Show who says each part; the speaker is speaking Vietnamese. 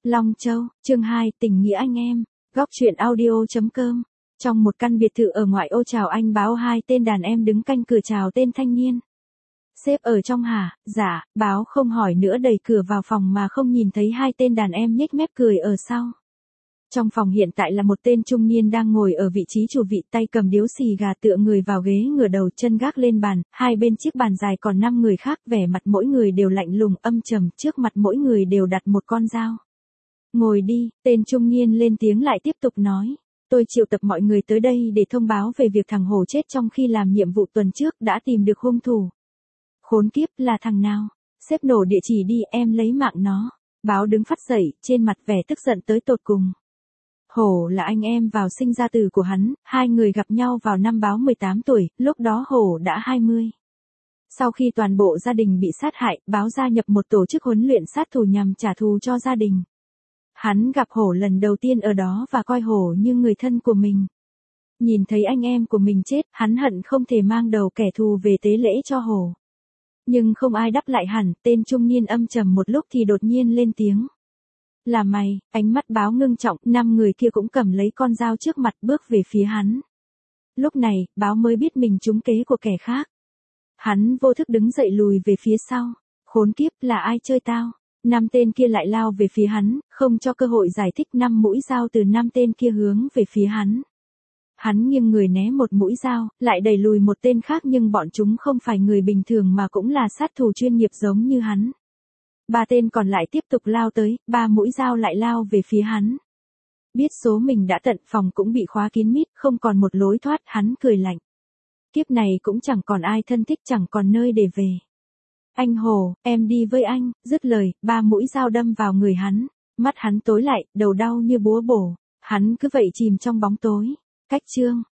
Speaker 1: Long Châu, chương 2, tình nghĩa anh em, góc truyện audio.com. Trong một căn biệt thự ở ngoại ô chào anh báo hai tên đàn em đứng canh cửa chào tên thanh niên. Sếp ở trong hả? Dạ, báo không hỏi nữa đẩy cửa vào phòng mà không nhìn thấy hai tên đàn em nhếch mép cười ở sau. Trong phòng hiện tại là một tên trung niên đang ngồi ở vị trí chủ vị, tay cầm điếu xì gà tựa người vào ghế, ngửa đầu chân gác lên bàn, hai bên chiếc bàn dài còn 5 người khác, vẻ mặt mỗi người đều lạnh lùng âm trầm, trước mặt mỗi người đều đặt một con dao. Ngồi đi, tên trung niên lên tiếng lại tiếp tục nói. Tôi triệu tập mọi người tới đây để thông báo về việc thằng Hồ chết trong khi làm nhiệm vụ tuần trước, đã tìm được hung thủ. Khốn kiếp, là thằng nào? Sếp nổ địa chỉ đi, em lấy mạng nó. Báo đứng phắt dậy, trên mặt vẻ tức giận tới tột cùng. Hổ là anh em vào sinh ra tử của hắn, hai người gặp nhau vào năm báo 18 tuổi, lúc đó Hổ đã 20. Sau khi toàn bộ gia đình bị sát hại, báo gia nhập một tổ chức huấn luyện sát thủ nhằm trả thù cho gia đình. Hắn gặp Hổ lần đầu tiên ở đó và coi Hổ như người thân của mình. Nhìn thấy anh em của mình chết, hắn hận không thể mang đầu kẻ thù về tế lễ cho Hổ. Nhưng không ai đáp lại hẳn, tên trung niên âm trầm một lúc thì đột nhiên lên tiếng. Là mày, ánh mắt báo ngưng trọng, 5 người kia cũng cầm lấy con dao trước mặt bước về phía hắn. Lúc này, báo mới biết mình trúng kế của kẻ khác. Hắn vô thức đứng dậy lùi về phía sau. Khốn kiếp, là ai chơi tao? 5 tên kia lại lao về phía hắn, không cho cơ hội giải thích, 5 mũi dao từ 5 tên kia hướng về phía hắn. Hắn nghiêng người né một mũi dao, lại đẩy lùi một tên khác, nhưng bọn chúng không phải người bình thường mà cũng là sát thủ chuyên nghiệp giống như hắn. 3 tên còn lại tiếp tục lao tới, 3 mũi dao lại lao về phía hắn. Biết số mình đã tận, phòng cũng bị khóa kín mít, không còn một lối thoát, hắn cười lạnh. Kiếp này cũng chẳng còn ai thân thích, chẳng còn nơi để về. Anh Hồ, em đi với anh, dứt lời, 3 mũi dao đâm vào người hắn. Mắt hắn tối lại, đầu đau như búa bổ, hắn cứ vậy chìm trong bóng tối. Cách chương